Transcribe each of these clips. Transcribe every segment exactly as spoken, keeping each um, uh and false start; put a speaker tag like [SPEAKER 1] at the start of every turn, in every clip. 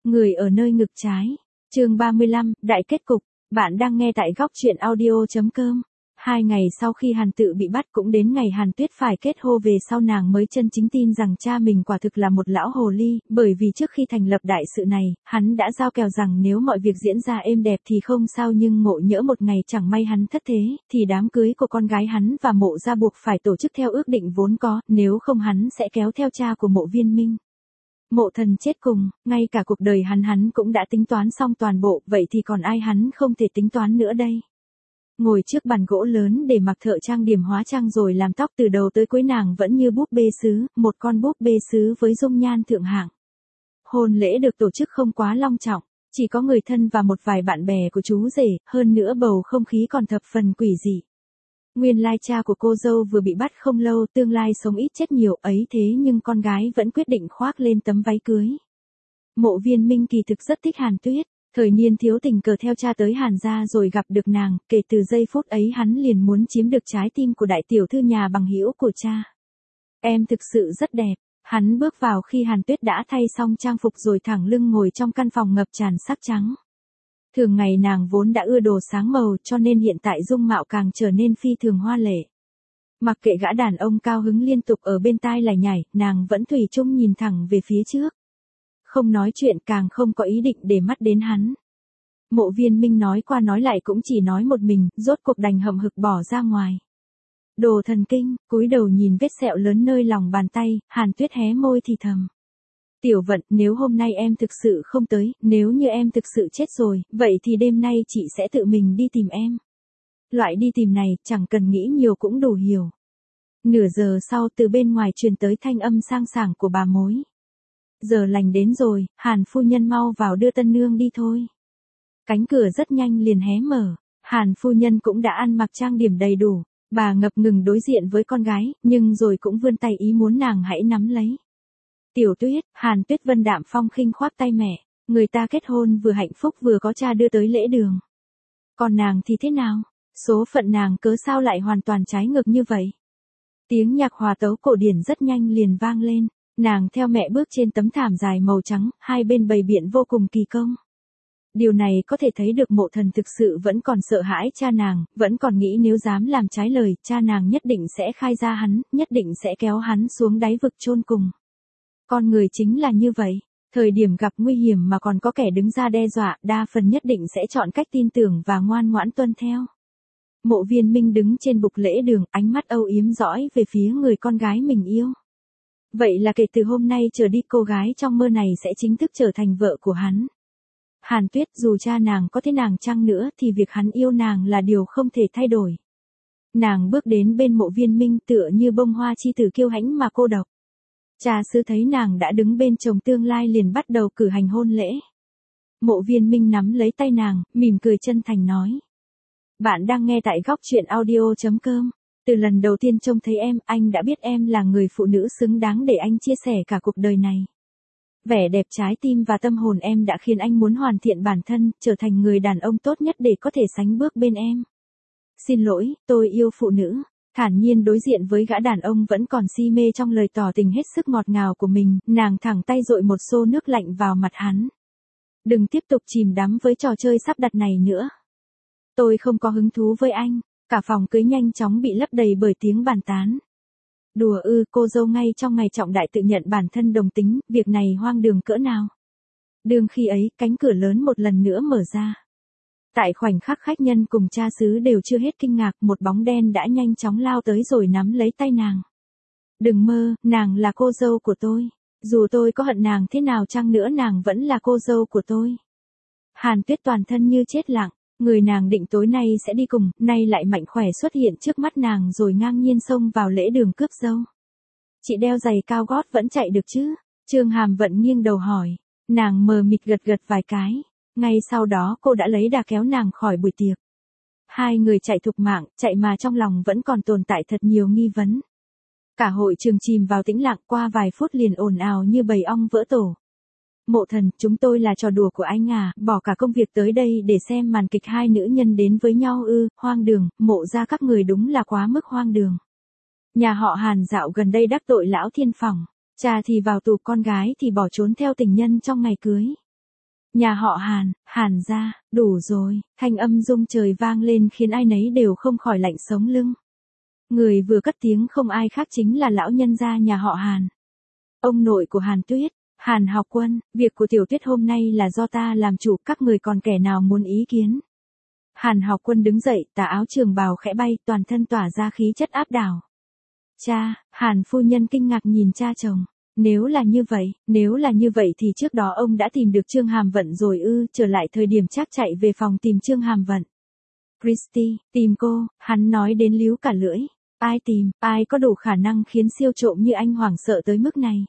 [SPEAKER 1] Người ở nơi ngực trái. Chương ba mươi lăm, đại kết cục. Bạn đang nghe tại góc truyện audio chấm com. Hai ngày sau khi Hàn Tự bị bắt cũng đến ngày Hàn Tuyết phải kết hôn về sau nàng mới chân chính tin rằng cha mình quả thực là một lão hồ ly, bởi vì trước khi thành lập đại sự này, hắn đã giao kèo rằng nếu mọi việc diễn ra êm đẹp thì không sao, nhưng ngộ nhỡ một ngày chẳng may hắn thất thế, thì đám cưới của con gái hắn và Mộ gia buộc phải tổ chức theo ước định vốn có, nếu không hắn sẽ kéo theo cha của Mộ Viên Minh. Mộ Thần chết cùng, ngay cả cuộc đời hắn hắn cũng đã tính toán xong toàn bộ, vậy thì còn ai hắn không thể tính toán nữa đây. Ngồi trước bàn gỗ lớn để mặc thợ trang điểm hóa trang rồi làm tóc từ đầu tới cuối, nàng vẫn như búp bê sứ, một con búp bê sứ với dung nhan thượng hạng. Hôn lễ được tổ chức không quá long trọng, chỉ có người thân và một vài bạn bè của chú rể, hơn nữa bầu không khí còn thập phần quỷ dị. Nguyên lai cha của cô dâu vừa bị bắt không lâu, tương lai sống ít chết nhiều ấy thế nhưng con gái vẫn quyết định khoác lên tấm váy cưới. Mộ Viên Minh kỳ thực rất thích Hàn Tuyết. Thời niên thiếu tình cờ theo cha tới Hàn gia rồi gặp được nàng, kể từ giây phút ấy hắn liền muốn chiếm được trái tim của đại tiểu thư nhà bằng hữu của cha. Em thực sự rất đẹp. Hắn bước vào khi Hàn Tuyết đã thay xong trang phục rồi thẳng lưng ngồi trong căn phòng ngập tràn sắc trắng. Thường ngày nàng vốn đã ưa đồ sáng màu cho nên hiện tại dung mạo càng trở nên phi thường hoa lệ. Mặc kệ gã đàn ông cao hứng liên tục ở bên tai lải nhải, nàng vẫn thủy chung nhìn thẳng về phía trước. Không nói chuyện, càng không có ý định để mắt đến hắn. Mộ Viên Minh nói qua nói lại cũng chỉ nói một mình, rốt cuộc đành hậm hực bỏ ra ngoài. Đồ thần kinh, cúi đầu nhìn vết sẹo lớn nơi lòng bàn tay, Hàn Tuyết hé môi thì thầm. Tiểu Vận, nếu hôm nay em thực sự không tới, nếu như em thực sự chết rồi, vậy thì đêm nay chị sẽ tự mình đi tìm em. Loại đi tìm này, chẳng cần nghĩ nhiều cũng đủ hiểu. Nửa giờ sau từ bên ngoài truyền tới thanh âm sang sảng của bà mối. Giờ lành đến rồi, Hàn phu nhân mau vào đưa tân nương đi thôi. Cánh cửa rất nhanh liền hé mở, Hàn phu nhân cũng đã ăn mặc trang điểm đầy đủ, bà ngập ngừng đối diện với con gái, nhưng rồi cũng vươn tay ý muốn nàng hãy nắm lấy. Tiểu Tuyết, Hàn Tuyết vân đạm phong khinh khoác tay mẹ, người ta kết hôn vừa hạnh phúc vừa có cha đưa tới lễ đường. Còn nàng thì thế nào? Số phận nàng cớ sao lại hoàn toàn trái ngược như vậy? Tiếng nhạc hòa tấu cổ điển rất nhanh liền vang lên. Nàng theo mẹ bước trên tấm thảm dài màu trắng, hai bên bày biện vô cùng kỳ công. Điều này có thể thấy được Mộ Thần thực sự vẫn còn sợ hãi cha nàng, vẫn còn nghĩ nếu dám làm trái lời, cha nàng nhất định sẽ khai ra hắn, nhất định sẽ kéo hắn xuống đáy vực chôn cùng. Con người chính là như vậy, thời điểm gặp nguy hiểm mà còn có kẻ đứng ra đe dọa, đa phần nhất định sẽ chọn cách tin tưởng và ngoan ngoãn tuân theo. Mộ Viên Minh đứng trên bục lễ đường, ánh mắt âu yếm dõi về phía người con gái mình yêu. Vậy là kể từ hôm nay trở đi cô gái trong mơ này sẽ chính thức trở thành vợ của hắn. Hàn Tuyết, dù cha nàng có thế nàng chăng nữa thì việc hắn yêu nàng là điều không thể thay đổi. Nàng bước đến bên Mộ Viên Minh tựa như bông hoa chi tử kiêu hãnh mà cô độc. Cha xứ thấy nàng đã đứng bên chồng tương lai liền bắt đầu cử hành hôn lễ. Mộ Viên Minh nắm lấy tay nàng, mỉm cười chân thành nói. Bạn đang nghe tại góc truyện audio chấm com. Từ lần đầu tiên trông thấy em, anh đã biết em là người phụ nữ xứng đáng để anh chia sẻ cả cuộc đời này. Vẻ đẹp trái tim và tâm hồn em đã khiến anh muốn hoàn thiện bản thân, trở thành người đàn ông tốt nhất để có thể sánh bước bên em. Xin lỗi, tôi yêu phụ nữ. Thản nhiên đối diện với gã đàn ông vẫn còn si mê trong lời tỏ tình hết sức ngọt ngào của mình, nàng thẳng tay dội một xô nước lạnh vào mặt hắn. Đừng tiếp tục chìm đắm với trò chơi sắp đặt này nữa. Tôi không có hứng thú với anh. Cả phòng cưới nhanh chóng bị lấp đầy bởi tiếng bàn tán. Đùa ư, cô dâu ngay trong ngày trọng đại tự nhận bản thân đồng tính, việc này hoang đường cỡ nào. Đương khi ấy, cánh cửa lớn một lần nữa mở ra. Tại khoảnh khắc khách nhân cùng cha xứ đều chưa hết kinh ngạc, một bóng đen đã nhanh chóng lao tới rồi nắm lấy tay nàng. Đừng mơ, nàng là cô dâu của tôi. Dù tôi có hận nàng thế nào chăng nữa nàng vẫn là cô dâu của tôi. Hàn Tuyết toàn thân như chết lặng. Người nàng định tối nay sẽ đi cùng, nay lại mạnh khỏe xuất hiện trước mắt nàng rồi ngang nhiên xông vào lễ đường cướp dâu. Chị đeo giày cao gót vẫn chạy được chứ? Trương Hàm Vận nghiêng đầu hỏi. Nàng mờ mịt gật gật vài cái. Ngay sau đó cô đã lấy đà kéo nàng khỏi buổi tiệc. Hai người chạy thục mạng, chạy mà trong lòng vẫn còn tồn tại thật nhiều nghi vấn. Cả hội trường chìm vào tĩnh lặng, qua vài phút liền ồn ào như bầy ong vỡ tổ. Mộ Thần, chúng tôi là trò đùa của anh à, bỏ cả công việc tới đây để xem màn kịch hai nữ nhân đến với nhau ư, hoang đường, Mộ ra các người đúng là quá mức hoang đường. Nhà họ Hàn dạo gần đây đắc tội lão thiên phỏng, cha thì vào tù, con gái thì bỏ trốn theo tình nhân trong ngày cưới. Nhà họ Hàn, Hàn gia, đủ rồi, thanh âm rung trời vang lên khiến ai nấy đều không khỏi lạnh sống lưng. Người vừa cất tiếng không ai khác chính là lão nhân gia nhà họ Hàn. Ông nội của Hàn Tuyết, Hàn Học Quân, việc của Tiểu Tuyết hôm nay là do ta làm chủ, các người còn kẻ nào muốn ý kiến. Hàn Học Quân đứng dậy, tà áo trường bào khẽ bay, toàn thân tỏa ra khí chất áp đảo. Cha, Hàn phu nhân kinh ngạc nhìn cha chồng. Nếu là như vậy, nếu là như vậy thì trước đó ông đã tìm được Trương Hàm Vận rồi ư, trở lại thời điểm chắc chạy về phòng tìm Trương Hàm Vận. Christy, tìm cô, hắn nói đến líu cả lưỡi. Ai tìm, ai có đủ khả năng khiến siêu trộm như anh hoảng sợ tới mức này.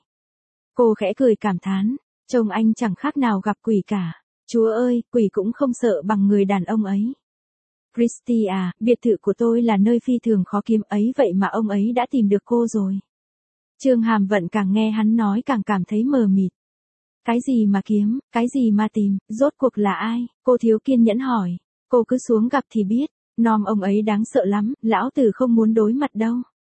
[SPEAKER 1] Cô khẽ cười cảm thán, chồng anh chẳng khác nào gặp quỷ cả. Chúa ơi, quỷ cũng không sợ bằng người đàn ông ấy. Christy à, biệt thự của tôi là nơi phi thường khó kiếm ấy, vậy mà ông ấy đã tìm được cô rồi. Trương Hàm Vận càng nghe hắn nói càng cảm thấy mờ mịt. Cái gì mà kiếm, cái gì mà tìm, rốt cuộc là ai? Cô thiếu kiên nhẫn hỏi. Cô cứ xuống gặp thì biết, nom ông ấy đáng sợ lắm, lão tử không muốn đối mặt đâu.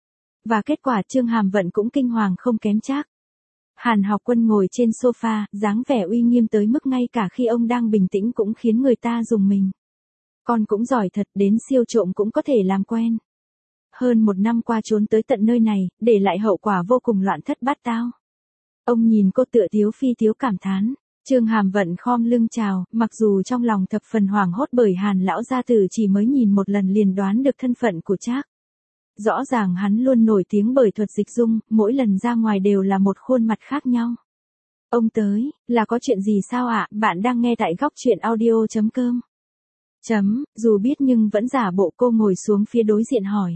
[SPEAKER 1] Và kết quả Trương Hàm Vận cũng kinh hoàng không kém chắc. Hàn Học Quân ngồi trên sofa, dáng vẻ uy nghiêm tới mức ngay cả khi ông đang bình tĩnh cũng khiến người ta rùng mình. Con cũng giỏi thật, đến siêu trộm cũng có thể làm quen. Hơn một năm qua trốn tới tận nơi này, để lại hậu quả vô cùng loạn thất bát tao. Ông nhìn cô tựa thiếu phi thiếu cảm thán. Trương Hàm Vận khom lưng chào, mặc dù trong lòng thập phần hoảng hốt bởi Hàn lão gia tử chỉ mới nhìn một lần liền đoán được thân phận của Trác. Rõ ràng hắn luôn nổi tiếng bởi thuật dịch dung, mỗi lần ra ngoài đều là một khuôn mặt khác nhau. Ông tới, là có chuyện gì sao ạ? Bạn đang nghe tại góc truyện audio chấm com. Chấm, dù biết nhưng vẫn giả bộ. Cô ngồi xuống phía đối diện hỏi.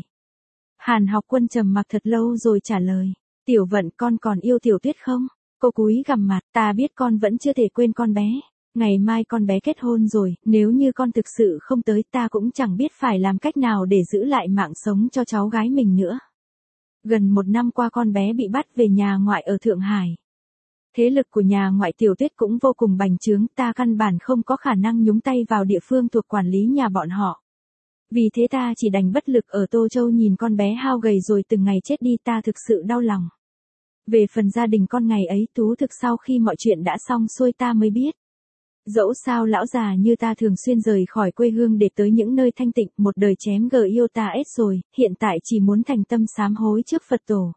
[SPEAKER 1] Hàn Học Quân trầm mặc thật lâu rồi trả lời. Tiểu Vận, con còn yêu Tiểu Tuyết không? Cô cúi gằm mặt, ta biết con vẫn chưa thể quên con bé. Ngày mai con bé kết hôn rồi, nếu như con thực sự không tới ta cũng chẳng biết phải làm cách nào để giữ lại mạng sống cho cháu gái mình nữa. Gần một năm qua con bé bị bắt về nhà ngoại ở Thượng Hải. Thế lực của nhà ngoại Tiểu Tuyết cũng vô cùng bành trướng, ta căn bản không có khả năng nhúng tay vào địa phương thuộc quản lý nhà bọn họ. Vì thế ta chỉ đành bất lực ở Tô Châu nhìn con bé hao gầy rồi từng ngày chết đi, ta thực sự đau lòng. Về phần gia đình con ngày ấy thú thực sau khi mọi chuyện đã xong xuôi ta mới biết. Dẫu sao lão già như ta thường xuyên rời khỏi quê hương để tới những nơi thanh tịnh, một đời chém gờ yêu ta ết rồi, hiện tại chỉ muốn thành tâm sám hối trước Phật tổ.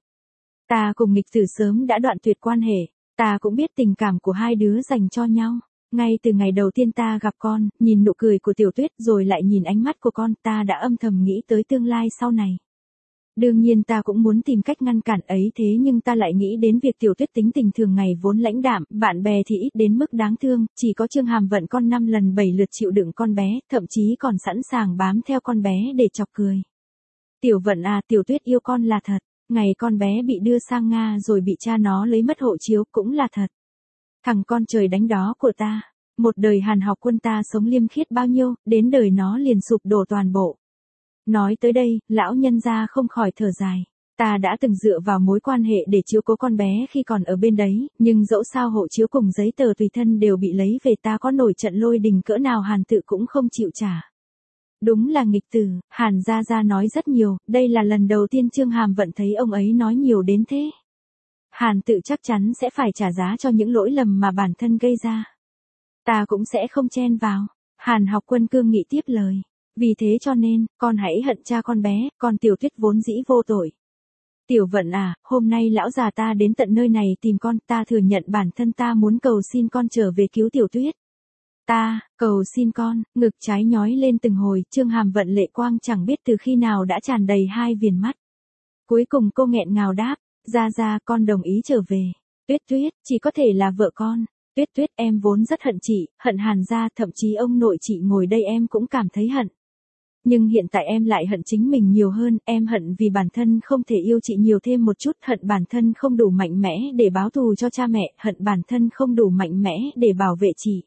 [SPEAKER 1] Ta cùng nghịch tử sớm đã đoạn tuyệt quan hệ, ta cũng biết tình cảm của hai đứa dành cho nhau. Ngay từ ngày đầu tiên ta gặp con, nhìn nụ cười của Tiểu Tuyết rồi lại nhìn ánh mắt của con, ta đã âm thầm nghĩ tới tương lai sau này. Đương nhiên ta cũng muốn tìm cách ngăn cản ấy, thế nhưng ta lại nghĩ đến việc Tiểu Tuyết tính tình thường ngày vốn lãnh đạm, bạn bè thì ít đến mức đáng thương, chỉ có Trương Hàm Vận con năm lần bảy lượt chịu đựng con bé, thậm chí còn sẵn sàng bám theo con bé để chọc cười. Tiểu Vận à, Tiểu Tuyết yêu con là thật, ngày con bé bị đưa sang Nga rồi bị cha nó lấy mất hộ chiếu cũng là thật. Thằng con trời đánh đó của ta, một đời Hàn Học Quân ta sống liêm khiết bao nhiêu, đến đời nó liền sụp đổ toàn bộ. Nói tới đây, lão nhân gia không khỏi thở dài. Ta đã từng dựa vào mối quan hệ để chiếu cố con bé khi còn ở bên đấy, nhưng dẫu sao hộ chiếu cùng giấy tờ tùy thân đều bị lấy về, ta có nổi trận lôi đình cỡ nào Hàn tự cũng không chịu trả. Đúng là nghịch tử, Hàn gia gia nói rất nhiều, đây là lần đầu tiên Trương Hàm Vận thấy ông ấy nói nhiều đến thế. Hàn tự chắc chắn sẽ phải trả giá cho những lỗi lầm mà bản thân gây ra. Ta cũng sẽ không chen vào. Hàn Học Quân cương nghị tiếp lời. Vì thế cho nên, con hãy hận cha con bé, còn Tiểu Tuyết vốn dĩ vô tội. Tiểu Vận à, hôm nay lão già ta đến tận nơi này tìm con, ta thừa nhận bản thân ta muốn cầu xin con trở về cứu Tiểu Tuyết. Ta, cầu xin con, ngực trái nhói lên từng hồi, Trương Hàm Vận lệ quang chẳng biết từ khi nào đã tràn đầy hai viền mắt. Cuối cùng cô nghẹn ngào đáp, ra ra con đồng ý trở về. Tuyết Tuyết, chỉ có thể là vợ con. Tuyết Tuyết em vốn rất hận chị, hận Hàn gia, thậm chí ông nội chị ngồi đây em cũng cảm thấy hận. Nhưng hiện tại em lại hận chính mình nhiều hơn, em hận vì bản thân không thể yêu chị nhiều thêm một chút, hận bản thân không đủ mạnh mẽ để báo thù cho cha mẹ, hận bản thân không đủ mạnh mẽ để bảo vệ chị.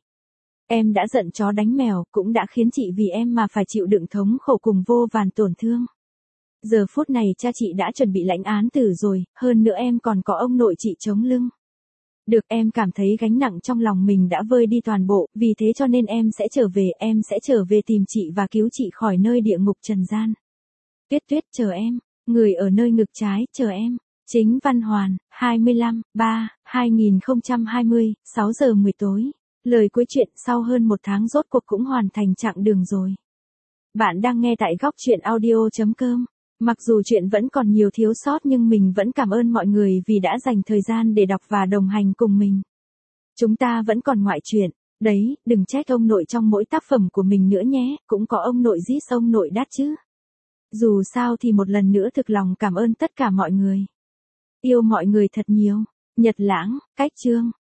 [SPEAKER 1] Em đã giận chó đánh mèo, cũng đã khiến chị vì em mà phải chịu đựng thống khổ cùng vô vàn tổn thương. Giờ phút này cha chị đã chuẩn bị lãnh án tử rồi, hơn nữa em còn có ông nội chị chống lưng. Được, em cảm thấy gánh nặng trong lòng mình đã vơi đi toàn bộ, vì thế cho nên em sẽ trở về, em sẽ trở về tìm chị và cứu chị khỏi nơi địa ngục trần gian. Tuyết Tuyết chờ em, người ở nơi ngực trái, chờ em. Chính Văn Hoàn, hai mươi lăm, ba, hai nghìn không trăm hai mươi, sáu giờ mười tối. Lời cuối chuyện sau hơn một tháng rốt cuộc cũng hoàn thành chặng đường rồi. Bạn đang nghe tại góc chuyện audio chấm com. Mặc dù chuyện vẫn còn nhiều thiếu sót nhưng mình vẫn cảm ơn mọi người vì đã dành thời gian để đọc và đồng hành cùng mình. Chúng ta vẫn còn ngoại truyện. Đấy, đừng trách ông nội trong mỗi tác phẩm của mình nữa nhé, cũng có ông nội diss ông nội đắt chứ. Dù sao thì một lần nữa thực lòng cảm ơn tất cả mọi người. Yêu mọi người thật nhiều. Nhật Lãng, Cách Chương.